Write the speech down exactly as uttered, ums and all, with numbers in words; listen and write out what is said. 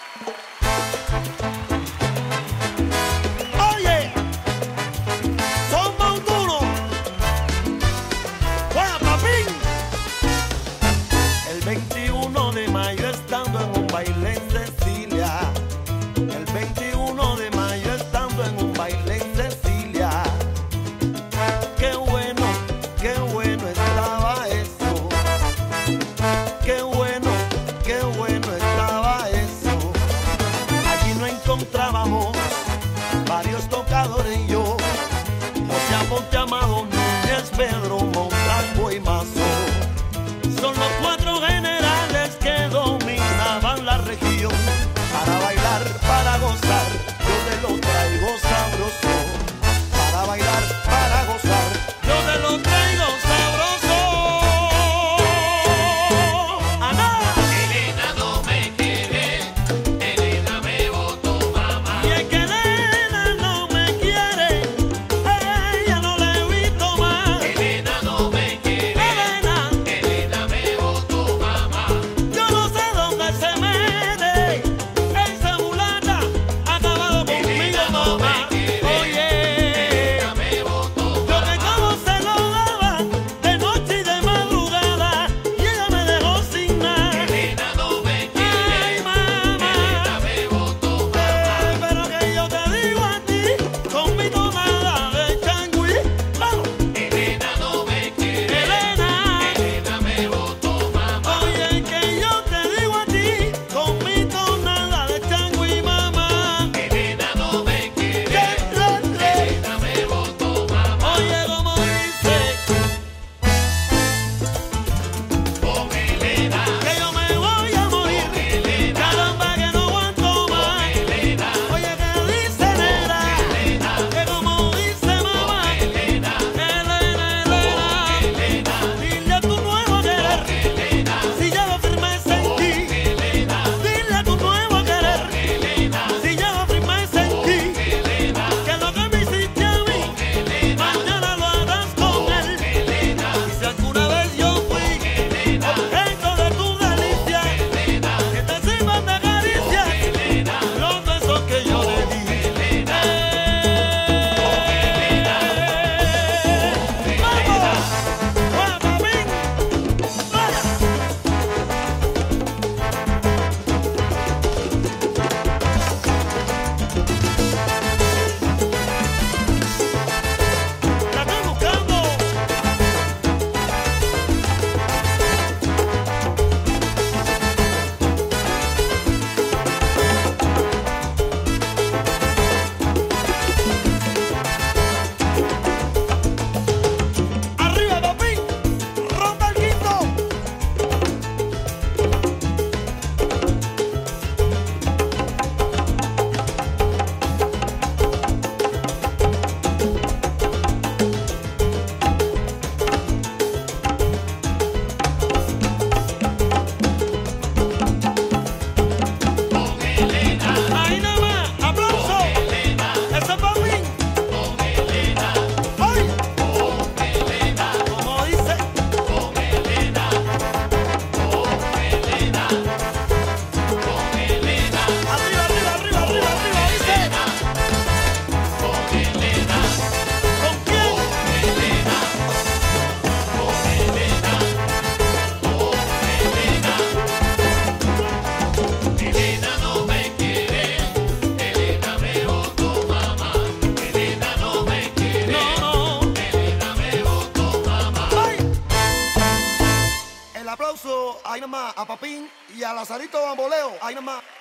Oye, son montunos. Juega Papín. El veintiuno de mayo estando en un baile en Cecilia. El veintiuno de mayo estando en un baile en Cecilia. Qué bueno, qué bueno estaba eso. Qué bueno, qué bueno estaba eso. Allí no encontrábamos varios tocadores y yo. José Aponte, Amado Núñez, Pedro Montalvo y Mazo. Son los cuatro generales que dominaban la región. Para bailar, para gozar, yo te lo traigo sabroso. Para bailar, para gozar, yo te lo traigo sabroso. ¡Ana! Elena no me quiere, Elena me botó, mamá. Y es que Elena no me quiere, ella no la he visto más. Elena no me quiere, Elena, Elena me botó, mamá. yo no sé dónde se mete, esa mulata ha acabado conmigo, Elena no me mamá. quiere, Oye, Elena me botó, yo que mamá. como se lo daba de noche y de madrugada y ella me dejó sin nada. Elena no me quiere, Ay, mamá, Elena me botó, mamá. eh, pero que yo te digo a ti con mi tonada de changüí. Vamos, Elena no me quiere, Elena. Elena me botó, mamá. Oye, que yo te digo a ti con mi tonada de changüí, mamá. Elena no me quiere, Que la, la. Elena me botó, mamá. Oye, como dice Con Elena, que yo me voy a morir. Elena, Caramba, que no aguanto más. Elena, Oye, que dice negra, Elena, que como dice mamá. Elena, Elena, Elena, Elena, dile a tu nuevo querer. Elena, Si ya lo firmé en ti. Elena, Dile a tu nuevo querer. Elena, Si ya lo firmé en ti. Elena, Que lo que me hiciste a mí, Elena, mañana lo harás con él. Elena, Y si alguna vez yo fui objeto de tu delicia, que te sirvan de caricia los besos que yo le di. ¡Eh! ¡Vamos! ¡Juega, Papín! ¡Vaya! ¡La estoy buscando! ¡Arriba, Papín! ¡Ronda el quinto! Ahí nada más, aplauso. Ese es Papín. ¡Ay! Como dice, arriba, arriba, arriba, arriba, arriba, dice. ¿Con quién? Elena no me quiere, Elena me botó, mamá. Elena no me quiere, No, no. Elena me botó, mamá. ¡Ay! El aplauso, ahí nada más, a Papín y a Lazarito Bamboleo, ahí nada más.